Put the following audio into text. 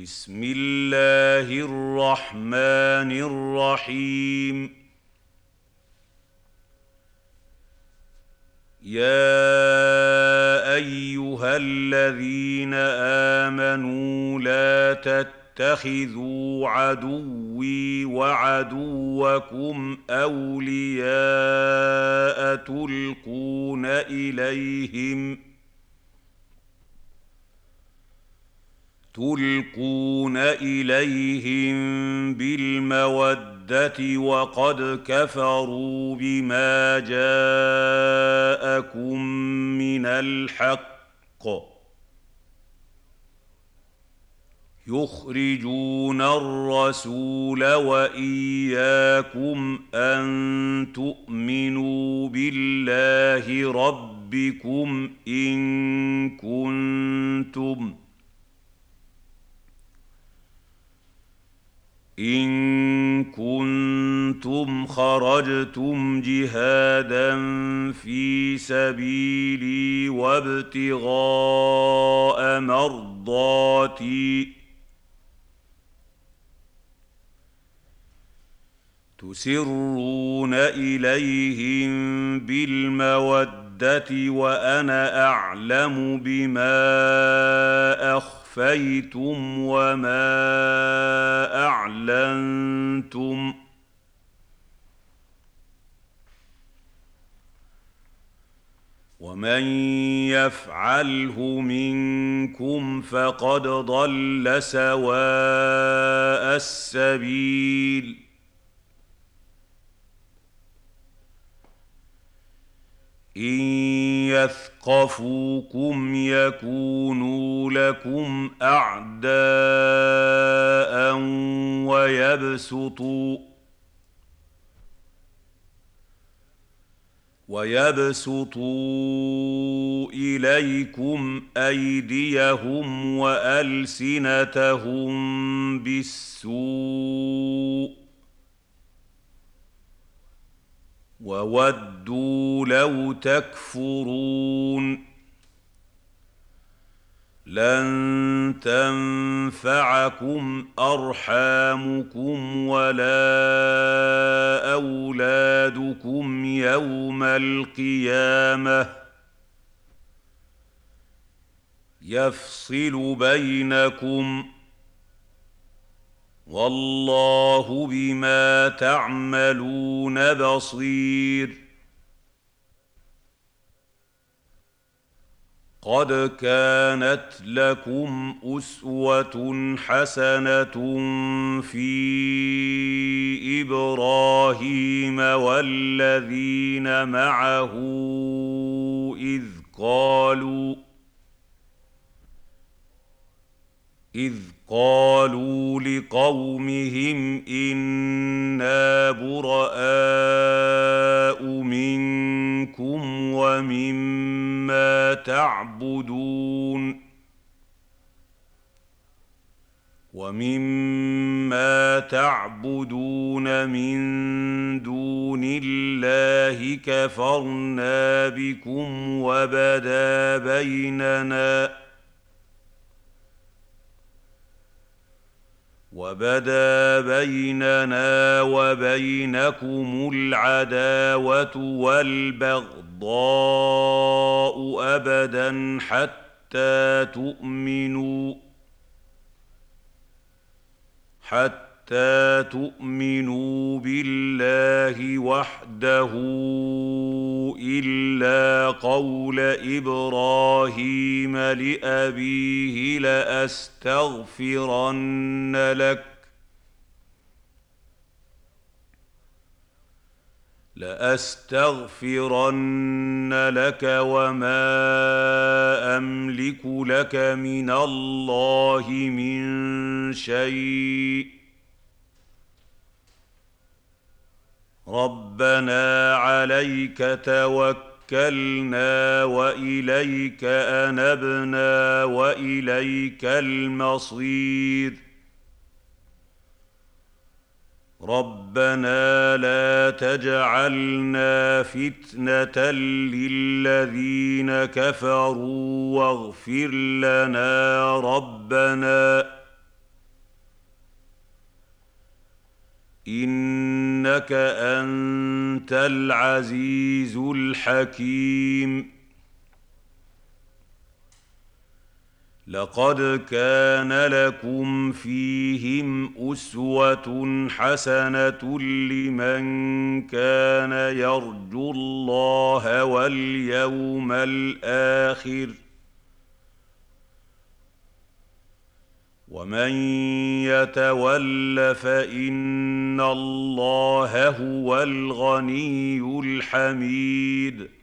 بسم الله الرحمن الرحيم. يا أيها الذين آمنوا لا تتخذوا عدوي وعدوكم أولياء تلقون إليهم بالمودة وقد كفروا بما جاءكم من الحق يخرجون الرسول وإياكم أن تؤمنوا بالله ربكم إن كنتم خرجتم جهادا في سبيلي وابتغاء مرضاتي تسرون إليهم بالمودة وأنا أعلم بما أخفيتم وما أعلنتم ومن يفعله منكم فقد ضل سواء السبيل. إن يثقفوكم يكونوا لكم أعداء ويبسطوا إليكم أيديهم وألسنتهم بالسوء وودوا لو تكفرون. لن تنفعكم أرحامكم ولا أولادكم يوم القيامة يفصل بينكم والله بما تعملون بصير. قد كانت لكم أسوة حسنة في إبراهيم والذين معه إذ قالوا لقومهم إنا براء منكم ومما تعبدون من دون الله كفرنا بكم وبدا بيننا وبينكم العداوة والبغضاء أبدا حتى تؤمنوا بالله وحده إلا قول إبراهيم لأبيه لأستغفرن لك وما أملك لك من الله من شيء ربنا عليك توكلنا وإليك أنبنا وإليك المصير. ربنا لا تجعلنا فتنة للذين كفروا واغفر لنا ربنا إنك أنت العزيز الحكيم. لقد كان لكم فيهم أسوة حسنة لمن كان يرجو الله واليوم الآخر، ومن يتول فإن الله هو الغني الحميد.